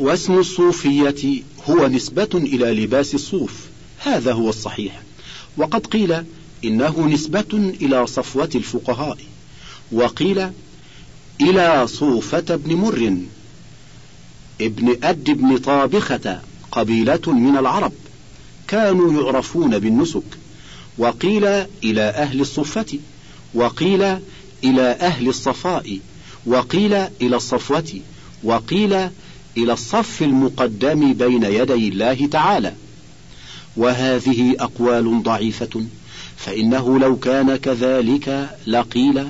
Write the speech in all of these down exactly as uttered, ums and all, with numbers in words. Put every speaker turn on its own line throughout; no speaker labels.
واسم الصوفية هو نسبة إلى لباس الصوف، هذا هو الصحيح. وقد قيل إنه نسبة إلى صفوة الفقهاء، وقيل إلى صوفة بن مر ابن أد بن طابخة، قبيلة من العرب كانوا يعرفون بالنسك. وقيل إلى أهل الصفة، وقيل إلى أهل الصفاء، وقيل إلى الصفوة، وقيل إلى الصف المقدم بين يدي الله تعالى. وهذه أقوال ضعيفة، فإنه لو كان كذلك لقيل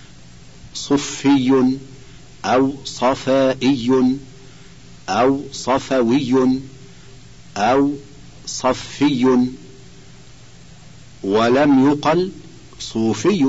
صفي أو صفائي أو صفوي أو صفي، ولم يقل صوفي.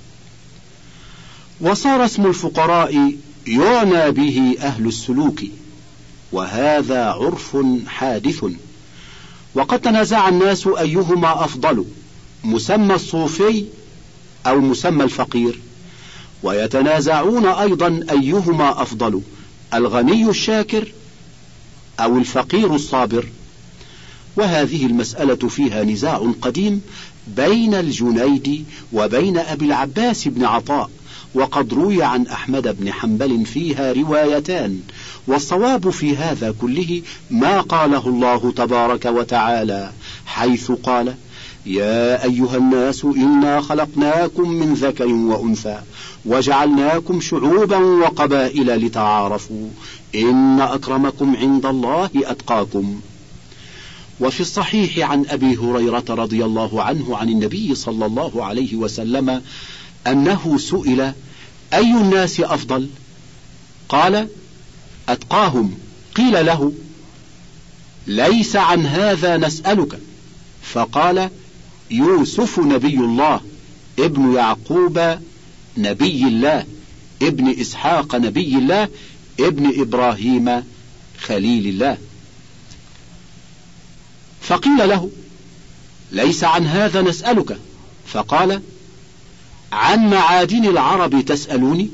وصار اسم الفقراء يعنى به أهل السلوك، وهذا عرف حادث. وقد تنازع الناس أيهما أفضل، مسمى الصوفي أو مسمى الفقير، ويتنازعون أيضا أيهما أفضل، الغني الشاكر أو الفقير الصابر. وهذه المسألة فيها نزاع قديم بين الجنيد وبين أبي العباس بن عطاء، وقد روي عن أحمد بن حنبل فيها روايتان. والصواب في هذا كله ما قاله الله تبارك وتعالى، حيث قال: يا أيها الناس إنا خلقناكم من ذكر وأنثى وجعلناكم شعوبا وقبائل لتعارفوا إن أكرمكم عند الله أتقاكم. وفي الصحيح عن أبي هريرة رضي الله عنه عن النبي صلى الله عليه وسلم أنه سئل: أي الناس أفضل؟ قال: أتقاهم. قيل له: ليس عن هذا نسألك. فقال: يوسف نبي الله، ابن يعقوب نبي الله، ابن إسحاق نبي الله، ابن إبراهيم خليل الله. فقيل له: ليس عن هذا نسألك. فقال: عن معادن العرب تسألوني؟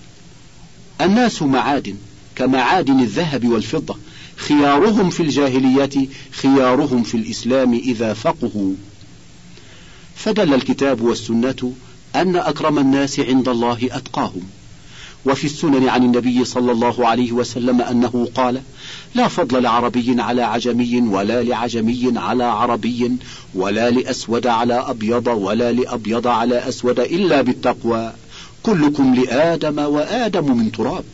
الناس معادن كمعادن الذهب والفضة، خيارهم في الجاهلية خيارهم في الإسلام إذا فقهوا. فدل الكتاب والسنة أن أكرم الناس عند الله أتقاهم. وفي السنن عن النبي صلى الله عليه وسلم أنه قال: لا فضل لعربي على عجمي، ولا لعجمي على عربي، ولا لأسود على أبيض، ولا لأبيض على أسود، إلا بالتقوى. كلكم لآدم وآدم من تراب.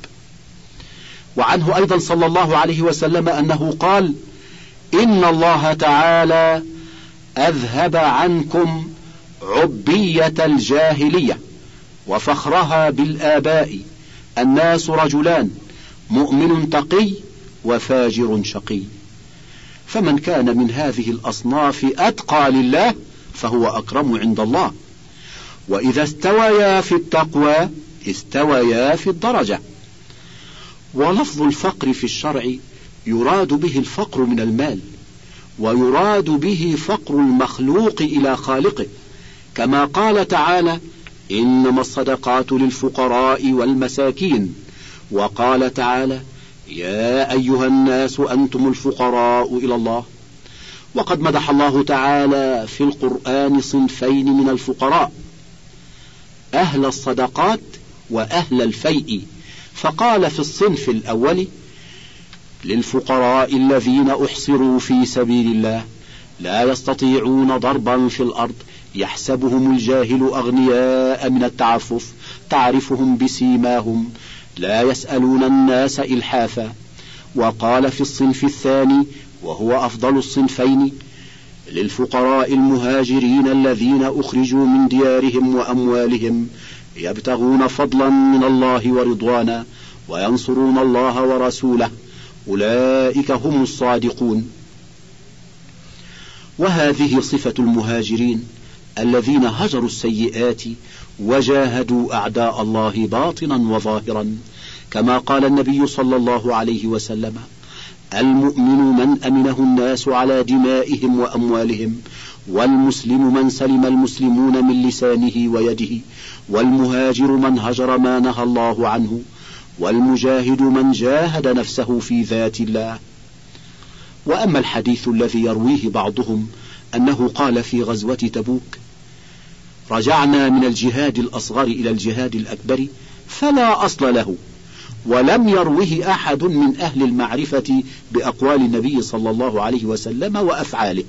وعنه أيضا صلى الله عليه وسلم أنه قال: إن الله تعالى أذهب عنكم عبية الجاهلية وفخرها بالآباء. الناس رجلان، مؤمن تقي وفاجر شقي. فمن كان من هذه الأصناف أتقى لله فهو أكرم عند الله. وإذا استويا في التقوى استويا في الدرجة. ولفظ الفقر في الشرع يراد به الفقر من المال، ويراد به فقر المخلوق إلى خالقه، كما قال تعالى: إنما الصدقات للفقراء والمساكين. وقال تعالى: يا أيها الناس أنتم الفقراء إلى الله. وقد مدح الله تعالى في القرآن صنفين من الفقراء: أهل الصدقات وأهل الفيء. فقال في الصنف الأول: للفقراء الذين أحصروا في سبيل الله لا يستطيعون ضربا في الأرض يحسبهم الجاهل أغنياء من التعفف تعرفهم بسيماهم لا يسألون الناس إلحافا. وقال في الصنف الثاني وهو أفضل الصنفين: للفقراء المهاجرين الذين أخرجوا من ديارهم وأموالهم يبتغون فضلا من الله ورضوانا وينصرون الله ورسوله أولئك هم الصادقون. وهذه صفة المهاجرين الذين هجروا السيئات وجاهدوا أعداء الله باطنا وظاهرا، كما قال النبي صلى الله عليه وسلم: المؤمن من أمنه الناس على دمائهم وأموالهم، والمسلم من سلم المسلمون من لسانه ويده، والمهاجر من هجر ما نهى الله عنه. والمجاهد من جاهد نفسه في ذات الله. وأما الحديث الذي يرويه بعضهم أنه قال في غزوة تبوك: رجعنا من الجهاد الأصغر إلى الجهاد الأكبر، فلا أصل له، ولم يروه أحد من أهل المعرفة بأقوال النبي صلى الله عليه وسلم وأفعاله.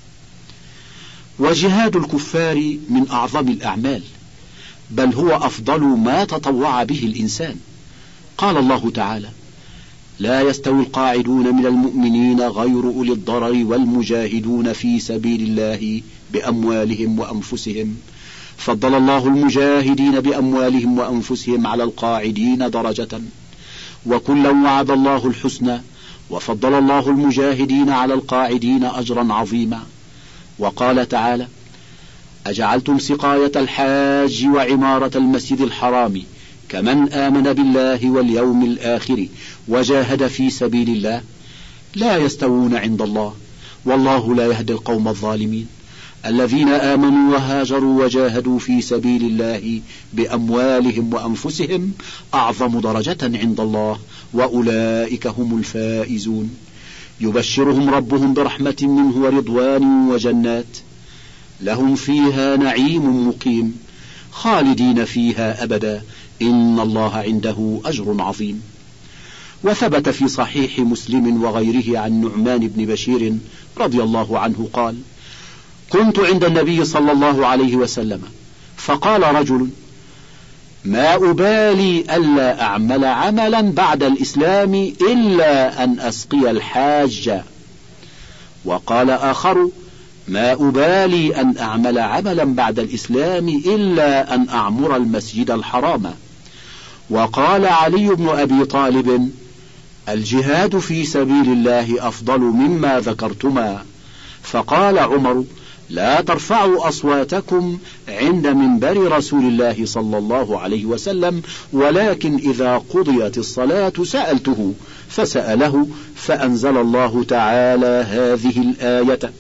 وجهاد الكفار من أعظم الأعمال، بل هو أفضل ما تطوع به الإنسان. قال الله تعالى: لا يستوي القاعدون من المؤمنين غير أولي الضرر والمجاهدون في سبيل الله بأموالهم وأنفسهم، فضل الله المجاهدين بأموالهم وأنفسهم على القاعدين درجة، وكلا وعد الله الحسنى، وفضل الله المجاهدين على القاعدين أجرا عظيما. وقال تعالى: أجعلتم سقاية الحاج وعمارة المسجد الحرام كمن آمن بالله واليوم الآخر وجاهد في سبيل الله لا يستوون عند الله، والله لا يهدي القوم الظالمين. الذين آمنوا وهاجروا وجاهدوا في سبيل الله بأموالهم وأنفسهم أعظم درجة عند الله، وأولئك هم الفائزون. يبشرهم ربهم برحمة منه ورضوان وجنات لهم فيها نعيم مقيم خالدين فيها أبدا، إن الله عنده أجر عظيم. وثبت في صحيح مسلم وغيره عن نعمان بن بشير رضي الله عنه قال: كنت عند النبي صلى الله عليه وسلم فقال رجل: ما أبالي ألا أعمل عملا بعد الإسلام إلا أن أسقي الحاج. وقال آخر: ما أبالي أن أعمل عملا بعد الإسلام إلا أن أعمر المسجد الحرام. وقال علي بن أبي طالب: الجهاد في سبيل الله أفضل مما ذكرتما. فقال عمر: لا ترفعوا أصواتكم عند منبر رسول الله صلى الله عليه وسلم، ولكن إذا قضيت الصلاة سألته، فسأله فأنزل الله تعالى هذه الآية.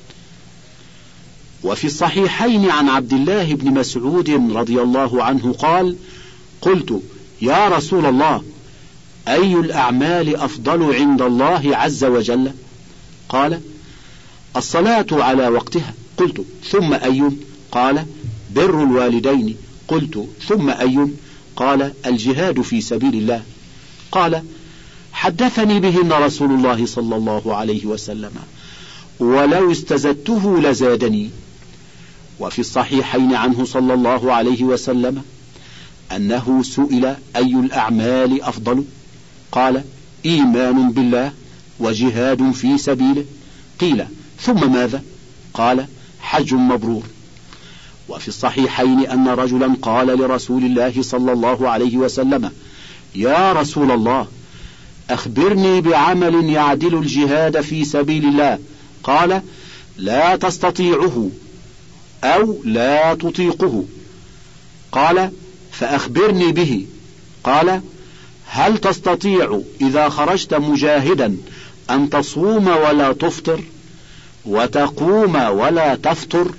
وفي الصحيحين عن عبد الله بن مسعود رضي الله عنه قال: قلت: يا رسول الله، أي الأعمال أفضل عند الله عز وجل؟ قال: الصلاة على وقتها. قلت: ثم أي؟ قال: بر الوالدين. قلت: ثم أي؟ قال: الجهاد في سبيل الله. قال: حدثني بهن رسول الله صلى الله عليه وسلم، ولو استزدته لزادني. وفي الصحيحين عنه صلى الله عليه وسلم أنه سئل: أي الأعمال أفضل؟ قال: إيمان بالله وجهاد في سبيله. قيل: ثم ماذا؟ قال: حج مبرور. وفي الصحيحين أن رجلا قال لرسول الله صلى الله عليه وسلم: يا رسول الله، أخبرني بعمل يعدل الجهاد في سبيل الله. قال: لا تستطيعه أو لا تطيقه. قال: فأخبرني به. قال: هل تستطيع إذا خرجت مجاهدا أن تصوم ولا تفطر وتقوم ولا تفطر؟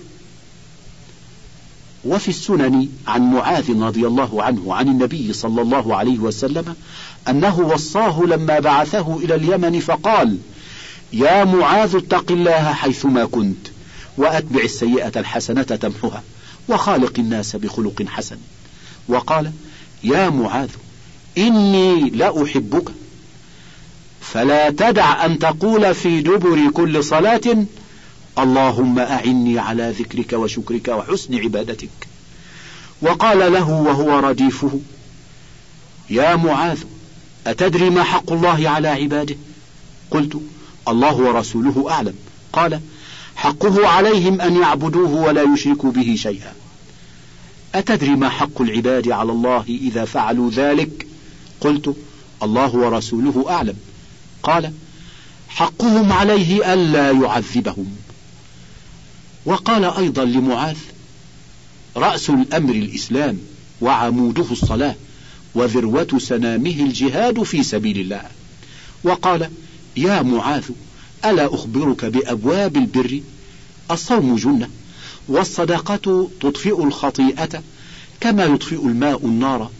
وفي السنن عن معاذ رضي الله عنه عن النبي صلى الله عليه وسلم أنه وصاه لما بعثه إلى اليمن فقال: يا معاذ، اتق الله حيثما كنت، وأتبع السيئة الحسنة تمحها، وخالق الناس بخلق حسن. وقال: يا معاذ، إني لأحبك، فلا تدع أن تقول في دبر كل صلاة: اللهم أعني على ذكرك وشكرك وحسن عبادتك. وقال له وهو رديفه: يا معاذ، أتدري ما حق الله على عباده؟ قلت: الله ورسوله أعلم. قال: حقه عليهم أن يعبدوه ولا يشركوا به شيئا. أتدري ما حق العباد على الله إذا فعلوا ذلك؟ قلت: الله ورسوله أعلم. قال: حقهم عليه ألا يعذبهم. وقال أيضا لمعاذ: رأس الأمر الإسلام، وعموده الصلاة، وذروة سنامه الجهاد في سبيل الله. وقال: يا معاذ، ألا أخبرك بأبواب البر؟ الصوم جنة، والصدقة تطفئ الخطيئة كما يطفئ الماء النار،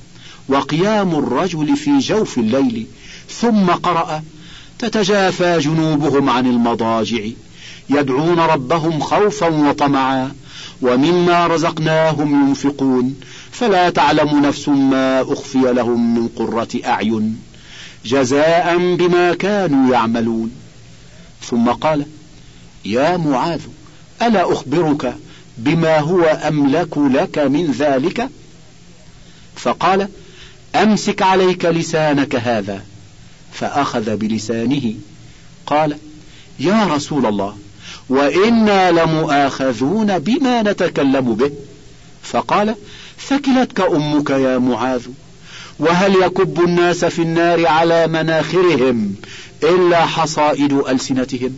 وقيام الرجل في جوف الليل. ثم قرأ: تتجافى جنوبهم عن المضاجع يدعون ربهم خوفا وطمعا ومما رزقناهم ينفقون فلا تعلم نفس ما أخفي لهم من قرة أعين جزاء بما كانوا يعملون. ثم قال: يا معاذ ألا أخبرك بما هو أملك لك من ذلك؟ فقال: أمسك عليك لسانك هذا. فأخذ بلسانه. قال: يا رسول الله، وإنا لمؤاخذون بما نتكلم به. فقال: ثكلتك أمك يا معاذ، وهل يكب الناس في النار على مناخرهم إلا حصائد ألسنتهم؟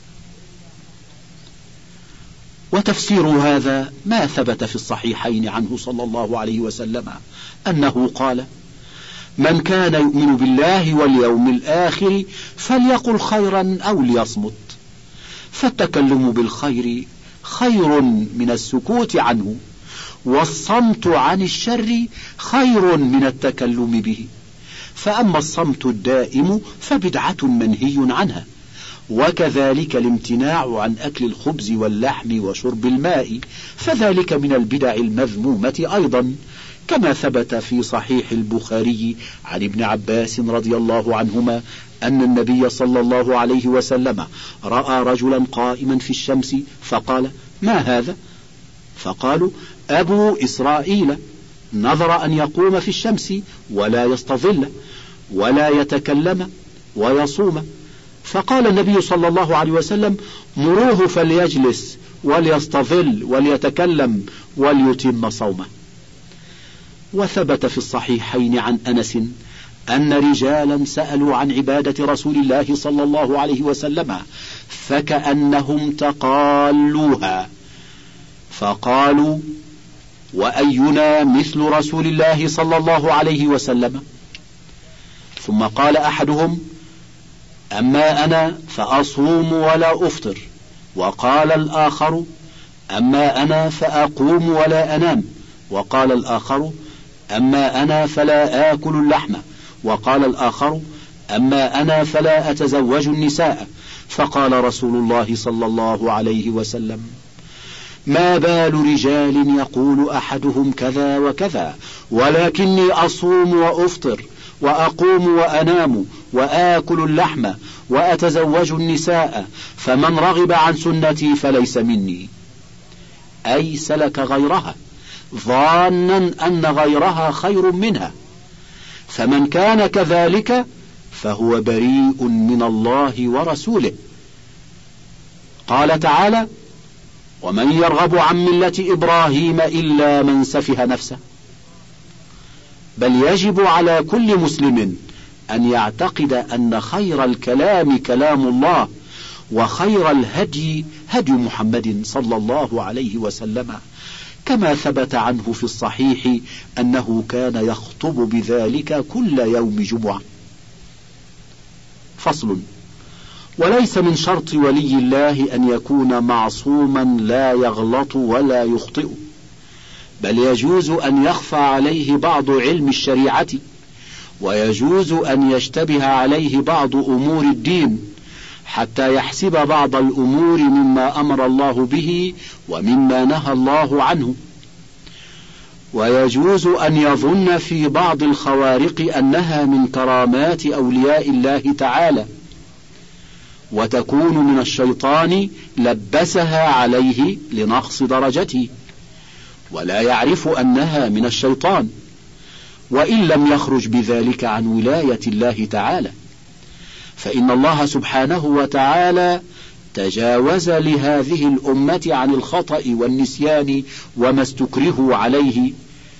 وتفسير هذا ما ثبت في الصحيحين عنه صلى الله عليه وسلم أنه قال: من كان يؤمن بالله واليوم الآخر فليقل خيرا أو ليصمت. فالتكلم بالخير خير من السكوت عنه، والصمت عن الشر خير من التكلم به. فأما الصمت الدائم فبدعة منهي عنها، وكذلك الامتناع عن أكل الخبز واللحم وشرب الماء، فذلك من البدع المذمومة أيضا، كما ثبت في صحيح البخاري عن ابن عباس رضي الله عنهما أن النبي صلى الله عليه وسلم رأى رجلا قائما في الشمس فقال: ما هذا؟ فقالوا: أبو إسرائيل نظر أن يقوم في الشمس ولا يستظل ولا يتكلم ويصوم. فقال النبي صلى الله عليه وسلم: مروه فليجلس وليستظل وليتكلم وليتم صومه. وثبت في الصحيحين عن أنس أن رجالا سألوا عن عبادة رسول الله صلى الله عليه وسلم فكأنهم تقالوها، فقالوا: وأينا مثل رسول الله صلى الله عليه وسلم؟ ثم قال أحدهم: أما أنا فأصوم ولا أفطر. وقال الآخر: أما أنا فأقوم ولا أنام. وقال الآخر: أما أنا فلا آكل اللحم. وقال الآخر: أما أنا فلا أتزوج النساء. فقال رسول الله صلى الله عليه وسلم: ما بال رجال يقول أحدهم كذا وكذا، ولكني أصوم وأفطر وأقوم وأنام وآكل اللحم وأتزوج النساء، فمن رغب عن سنتي فليس مني. أي سلك غيرها ظانا أن غيرها خير منها، فمن كان كذلك فهو بريء من الله ورسوله. قال تعالى: ومن يرغب عن ملة إبراهيم إلا من سفه نفسه. بل يجب على كل مسلم أن يعتقد أن خير الكلام كلام الله، وخير الهدي هدي محمد صلى الله عليه وسلم، كما ثبت عنه في الصحيح أنه كان يخطب بذلك كل يوم جمعة. فصل: وليس من شرط ولي الله أن يكون معصوما لا يغلط ولا يخطئ، بل يجوز أن يخفى عليه بعض علم الشريعة، ويجوز أن يشتبه عليه بعض أمور الدين، حتى يحسب بعض الأمور مما أمر الله به ومما نهى الله عنه. ويجوز أن يظن في بعض الخوارق أنها من كرامات أولياء الله تعالى، وتكون من الشيطان لبسها عليه لنقص درجته، ولا يعرف أنها من الشيطان، وإن لم يخرج بذلك عن ولاية الله تعالى، فإن الله سبحانه وتعالى تجاوز لهذه الأمة عن الخطأ والنسيان وما استكرهوا عليه،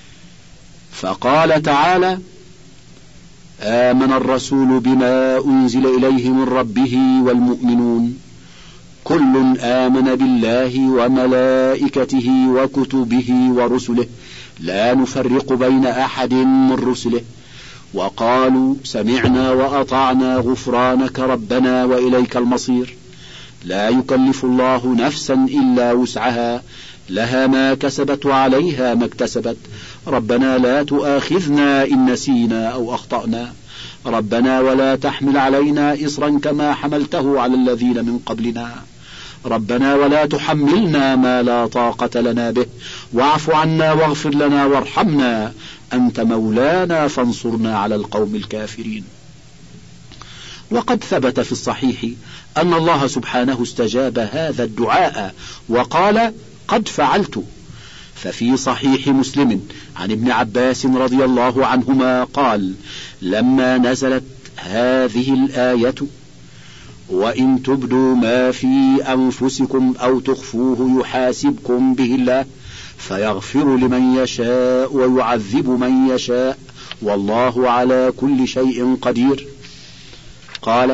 فقال تعالى: آمن الرسول بما أنزل إليه من ربه والمؤمنون كل آمن بالله وملائكته وكتبه ورسله لا نفرق بين أحد من رسله وقالوا سمعنا وأطعنا غفرانك ربنا وإليك المصير. لا يكلف الله نفسا إلا وسعها لها ما كسبت وعليها ما اكتسبت، ربنا لا تؤاخذنا إن نسينا أو أخطأنا، ربنا ولا تحمل علينا إصرا كما حملته على الذين من قبلنا، ربنا ولا تحملنا ما لا طاقة لنا به، واعف عنا واغفر لنا وارحمنا أنت مولانا فانصرنا على القوم الكافرين. وقد ثبت في الصحيح أن الله سبحانه استجاب هذا الدعاء وقال قد فعلت. ففي صحيح مسلم عن ابن عباس رضي الله عنهما قال لما نزلت هذه الآية وإن تبدوا ما في أنفسكم أو تخفوه يحاسبكم به الله فيغفر لمن يشاء ويعذب من يشاء والله على كل شيء قدير، قال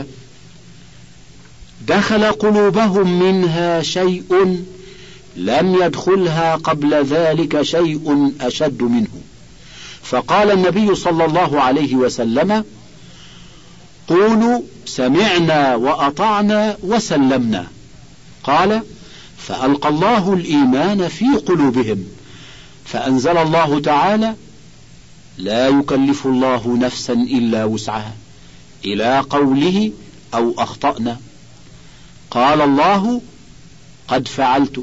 دخل قلوبهم منها شيء لم يدخلها قبل ذلك شيء أشد منه، فقال النبي صلى الله عليه وسلم قولوا سمعنا وأطعنا وسلمنا، قال فألقى الله الإيمان في قلوبهم، فأنزل الله تعالى لا يكلف الله نفسا إلا وسعها إلى قوله أو أخطأنا، قال الله قد فعلت،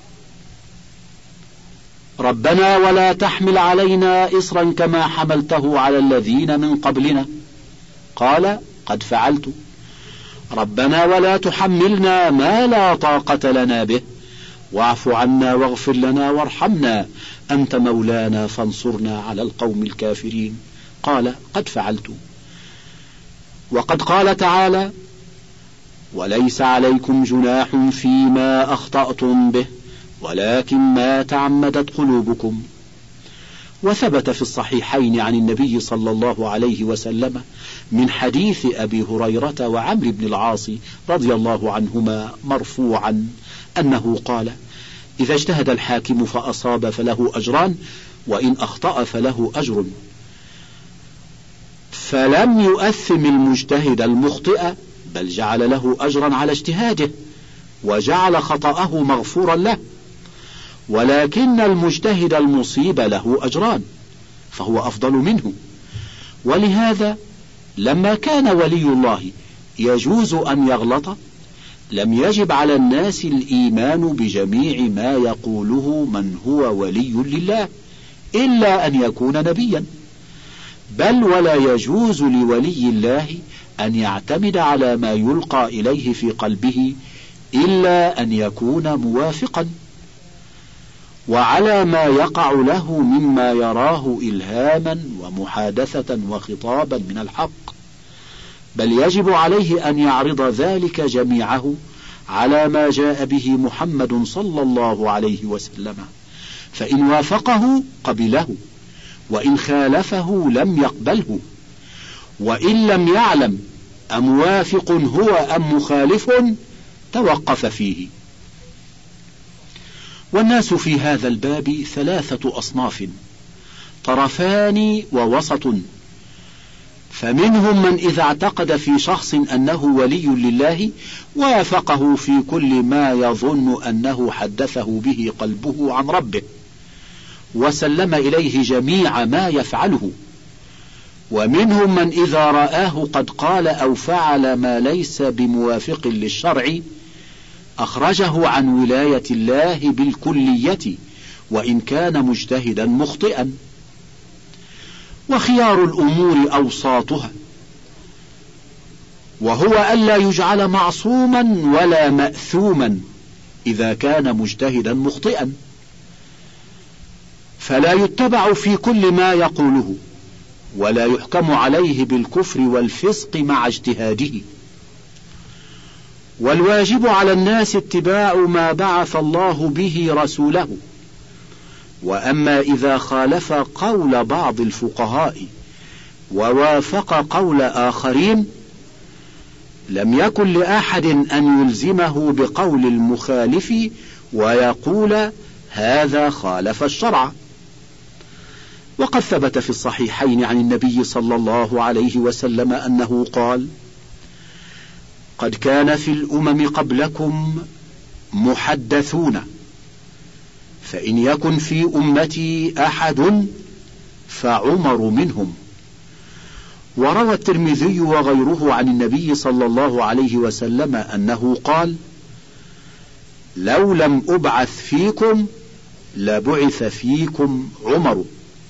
ربنا ولا تحمل علينا إصرا كما حملته على الذين من قبلنا، قال قد فعلت، ربنا ولا تحملنا ما لا طاقة لنا به، واعف عنا واغفر لنا وارحمنا أنت مولانا فانصرنا على القوم الكافرين، قال قد فعلت. وقد قال تعالى وليس عليكم جناح فيما أخطأتم به ولكن ما تعمدت قلوبكم. وثبت في الصحيحين عن النبي صلى الله عليه وسلم من حديث أبي هريرة وعمرو بن العاص رضي الله عنهما مرفوعا أنه قال إذا اجتهد الحاكم فأصاب فله أجران وإن أخطأ فله أجر، فلم يؤثم المجتهد المخطئ بل جعل له أجرا على اجتهاده وجعل خطأه مغفورا له، ولكن المجتهد المصيب له أجران فهو أفضل منه. ولهذا لما كان ولي الله يجوز أن يغلط لم يجب على الناس الإيمان بجميع ما يقوله من هو ولي لله إلا أن يكون نبيا، بل ولا يجوز لولي الله أن يعتمد على ما يلقى إليه في قلبه إلا أن يكون موافقا وعلى ما يقع له مما يراه إلهاما ومحادثة وخطابا من الحق، بل يجب عليه أن يعرض ذلك جميعه على ما جاء به محمد صلى الله عليه وسلم، فإن وافقه قبله وإن خالفه لم يقبله، وإن لم يعلم أموافق هو أم مخالف توقف فيه. والناس في هذا الباب ثلاثة أصناف طرفان ووسط، فمنهم من إذا اعتقد في شخص أنه ولي لله وافقه في كل ما يظن أنه حدثه به قلبه عن ربه وسلم إليه جميع ما يفعله، ومنهم من إذا رآه قد قال أو فعل ما ليس بموافق للشرع أخرجه عن ولاية الله بالكلية وإن كان مجتهدا مخطئا. وخيار الأمور أوساطها، وهو ألا يجعل معصوما ولا مأثوما إذا كان مجتهدا مخطئا، فلا يتبع في كل ما يقوله ولا يحكم عليه بالكفر والفسق مع اجتهاده. والواجب على الناس اتباع ما بعث الله به رسوله، وأما إذا خالف قول بعض الفقهاء ووافق قول آخرين لم يكن لأحد أن يلزمه بقول المخالف ويقول هذا خالف الشرع. وقد ثبت في الصحيحين عن النبي صلى الله عليه وسلم أنه قال قد كان في الأمم قبلكم محدثون فإن يكن في أمتي أحد فعمر منهم. وروى الترمذي وغيره عن النبي صلى الله عليه وسلم أنه قال: لو لم أبعث فيكم لبعث فيكم عمر.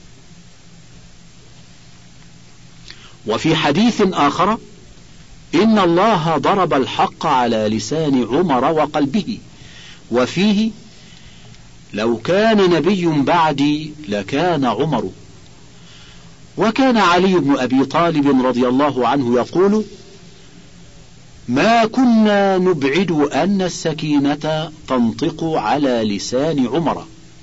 وفي حديث آخر: إن الله ضرب الحق على لسان عمر وقلبه، وفيه: لو كان نبي بعدي لكان عمر. وكان علي بن أبي طالب رضي الله عنه يقول: ما كنا نبعد أن السكينة تنطق على لسان عمر.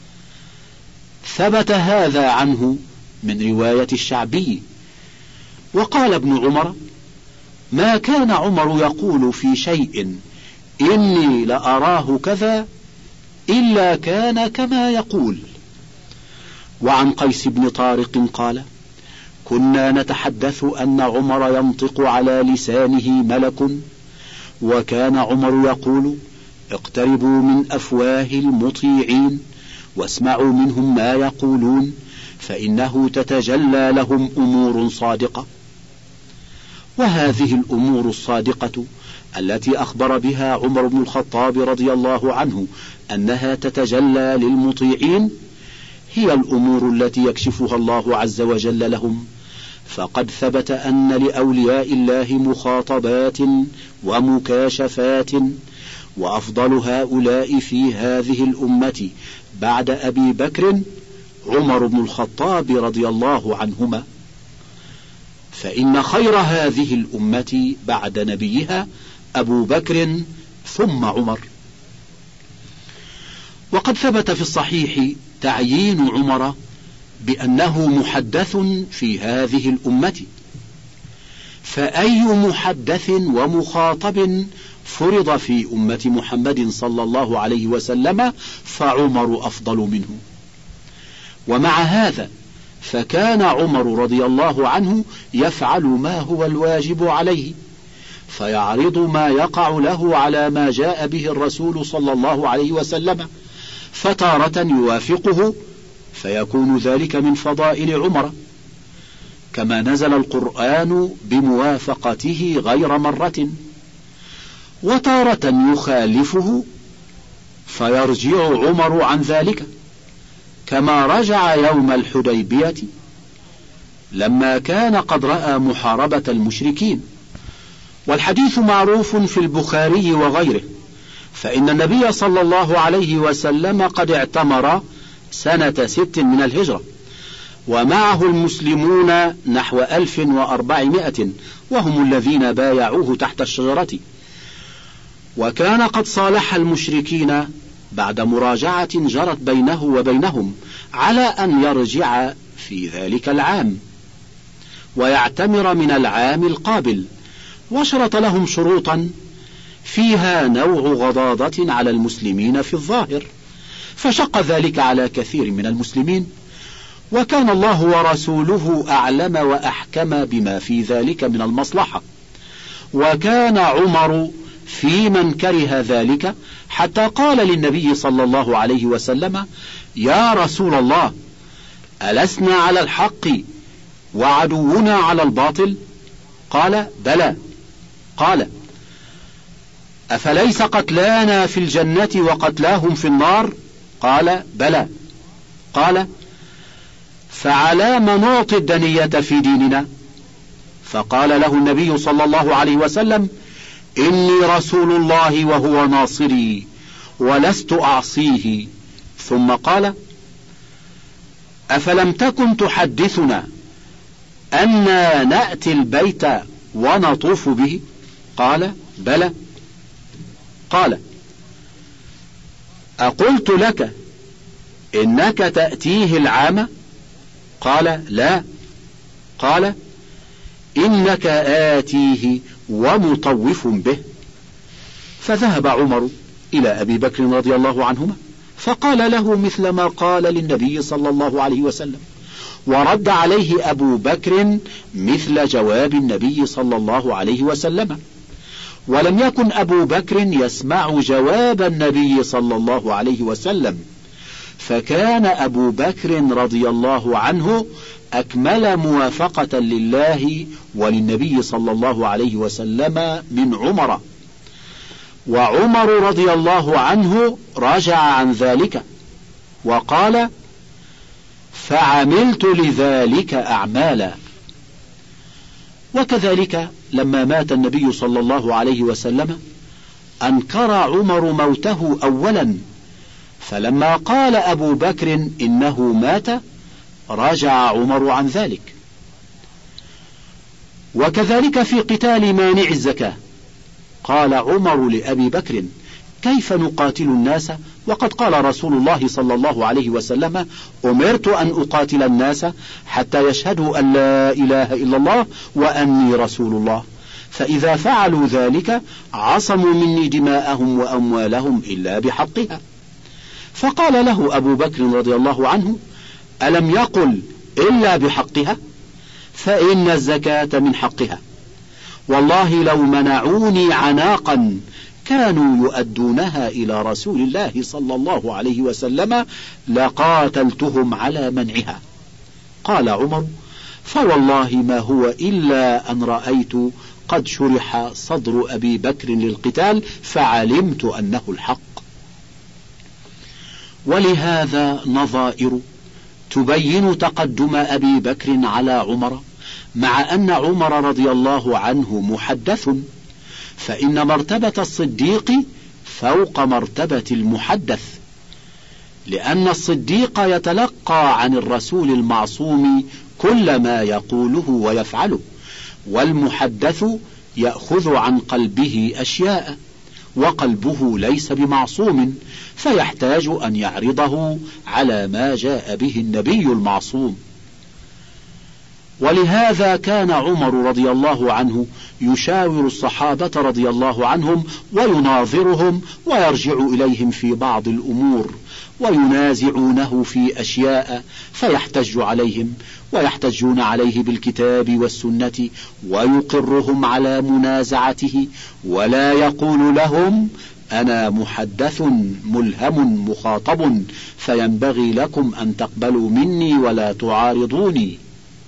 ثبت هذا عنه من رواية الشعبي. وقال ابن عمر: ما كان عمر يقول في شيء إني لأراه كذا إلا كان كما يقول. وعن قيس بن طارق قال: كنا نتحدث أن عمر ينطق على لسانه ملك، وكان عمر يقول: اقتربوا من أفواه المطيعين واسمعوا منهم ما يقولون، فإنه تتجلى لهم أمور صادقة. وهذه الأمور الصادقة التي أخبر بها عمر بن الخطاب رضي الله عنه أنها تتجلى للمطيعين هي الأمور التي يكشفها الله عز وجل لهم. فقد ثبت أن لأولياء الله مخاطبات ومكاشفات، وأفضل هؤلاء في هذه الأمة بعد أبي بكر عمر بن الخطاب رضي الله عنهما، فإن خير هذه الأمة بعد نبيها أبو بكر ثم عمر. وقد ثبت في الصحيح تعيين عمر بأنه محدث في هذه الأمة، فأي محدث ومخاطب فرض في أمة محمد صلى الله عليه وسلم فعمر أفضل منه. ومع هذا فكان عمر رضي الله عنه يفعل ما هو الواجب عليه، فيعرض ما يقع له على ما جاء به الرسول صلى الله عليه وسلم، فتارة يوافقه فيكون ذلك من فضائل عمر، كما نزل القرآن بموافقته غير مرة، وتارة يخالفه فيرجع عمر عن ذلك، كما رجع يوم الحديبية لما كان قد رأى محاربة المشركين. والحديث معروف في البخاري وغيره، فإن النبي صلى الله عليه وسلم قد اعتمر سنة ست من الهجرة، ومعه المسلمون نحو ألف وأربعمائة، وهم الذين بايعوه تحت الشجرة. وكان قد صالح المشركين بعد مراجعة جرت بينه وبينهم على أن يرجع في ذلك العام ويعتمر من العام القابل، وشرط لهم شروطا فيها نوع غضاضة على المسلمين في الظاهر، فشق ذلك على كثير من المسلمين، وكان الله ورسوله أعلم وأحكم بما في ذلك من المصلحة. وكان عمر في من كره ذلك، حتى قال للنبي صلى الله عليه وسلم: يا رسول الله، ألسنا على الحق وعدونا على الباطل؟ قال: بلى. قال: أفليس قتلانا في الجنة وقتلاهم في النار؟ قال: بلى. قال: فعلى ما نعطي الدنية في ديننا؟ فقال له النبي صلى الله عليه وسلم: إني رسول الله وهو ناصري ولست أعصيه. ثم قال: أفلم تكن تحدثنا أننا نأتي البيت ونطوف به؟ قال: بلى. قال: أقلت لك إنك تأتيه العام؟ قال: لا. قال: إنك آتيه ومطوف به. فذهب عمر إلى أبي بكر رضي الله عنهما فقال له مثل ما قال للنبي صلى الله عليه وسلم، ورد عليه أبو بكر مثل جواب النبي صلى الله عليه وسلم. ولم يكن أبو بكر يسمع جواب النبي صلى الله عليه وسلم، فكان أبو بكر رضي الله عنه أكمل موافقة لله وللنبي صلى الله عليه وسلم من عمر، وعمر رضي الله عنه رجع عن ذلك وقال: فعملت لذلك أعمالا. وكذلك لما مات النبي صلى الله عليه وسلم أنكر عمر موته أولا، فلما قال أبو بكر إنه مات رجع عمر عن ذلك. وكذلك في قتال مانع الزكاة قال عمر لأبي بكر: كيف نقاتل الناس وقد قال رسول الله صلى الله عليه وسلم: أمرت أن أقاتل الناس حتى يشهدوا أن لا إله إلا الله وأني رسول الله، فإذا فعلوا ذلك عصموا مني دماءهم وأموالهم إلا بحقها. فقال له أبو بكر رضي الله عنه: ألم يقل إلا بحقها؟ فإن الزكاة من حقها، والله لو منعوني عناقا كانوا يؤدونها إلى رسول الله صلى الله عليه وسلم لقاتلتهم على منعها. قال عمر: فوالله ما هو إلا أن رأيت قد شرح صدر أبي بكر للقتال فعلمت أنه الحق. ولهذا نظائر تبين تقدم أبي بكر على عمر، مع أن عمر رضي الله عنه محدث، فإن مرتبة الصديق فوق مرتبة المحدث، لأن الصديق يتلقى عن الرسول المعصوم كل ما يقوله ويفعله، والمحدث يأخذ عن قلبه أشياء، وقلبه ليس بمعصوم، فيحتاج أن يعرضه على ما جاء به النبي المعصوم. ولهذا كان عمر رضي الله عنه يشاور الصحابة رضي الله عنهم ويناظرهم ويرجع إليهم في بعض الأمور، وينازعونه في أشياء فيحتج عليهم ويحتجون عليه بالكتاب والسنة، ويقرهم على منازعته، ولا يقول لهم: أنا محدث ملهم مخاطب فينبغي لكم أن تقبلوا مني ولا تعارضوني.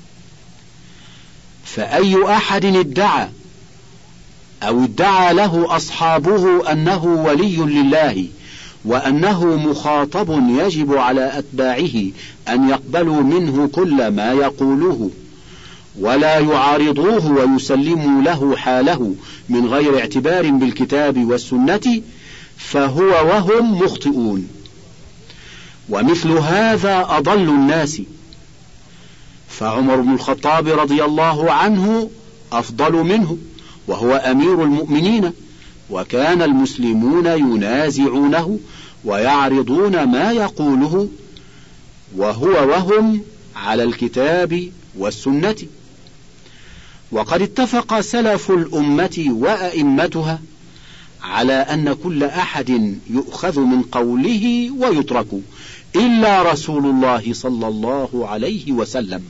فأي أحد ادعى أو ادعى له أصحابه أنه ولي لله وأنه مخاطب يجب على أتباعه أن يقبلوا منه كل ما يقوله ولا يعارضوه ويسلموا له حاله من غير اعتبار بالكتاب والسنة، فهو وهم مخطئون. ومثل هذا أضل الناس، فعمر بن الخطاب رضي الله عنه أفضل منه وهو أمير المؤمنين، وكان المسلمون ينازعونه ويعرضون ما يقوله وهو وهم على الكتاب والسنة. وقد اتفق سلف الأمة وأئمتها على أن كل أحد يؤخذ من قوله ويترك إلا رسول الله صلى الله عليه وسلم.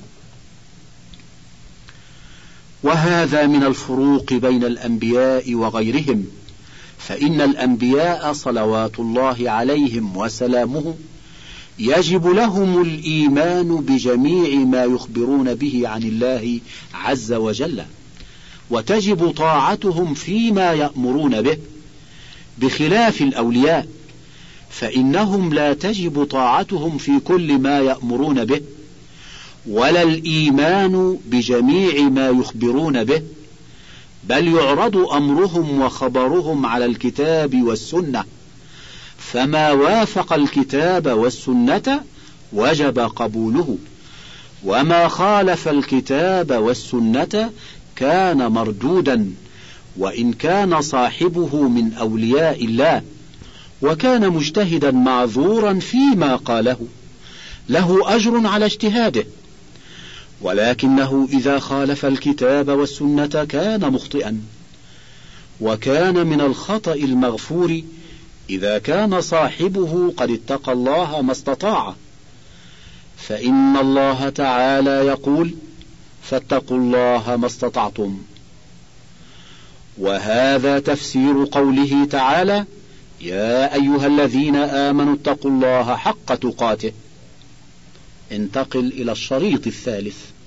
وهذا من الفروق بين الأنبياء وغيرهم، فإن الأنبياء صلوات الله عليهم وسلامه يجب لهم الإيمان بجميع ما يخبرون به عن الله عز وجل، وتجب طاعتهم فيما يأمرون به، بخلاف الأولياء فإنهم لا تجب طاعتهم في كل ما يأمرون به، ولا الإيمان بجميع ما يخبرون به، بل يعرض أمرهم وخبرهم على الكتاب والسنة، فما وافق الكتاب والسنة وجب قبوله، وما خالف الكتاب والسنة كان مردودا، وإن كان صاحبه من أولياء الله وكان مجتهدا معذورا فيما قاله له أجر على اجتهاده، ولكنه إذا خالف الكتاب والسنة كان مخطئا. وكان من الخطأ المغفور إذا كان صاحبه قد اتقى الله ما استطاع، فإن الله تعالى يقول: فاتقوا الله ما استطعتم. وهذا تفسير قوله تعالى: يا أيها الذين آمنوا اتقوا الله حق تقاته. انتقل إلى الشريط الثالث.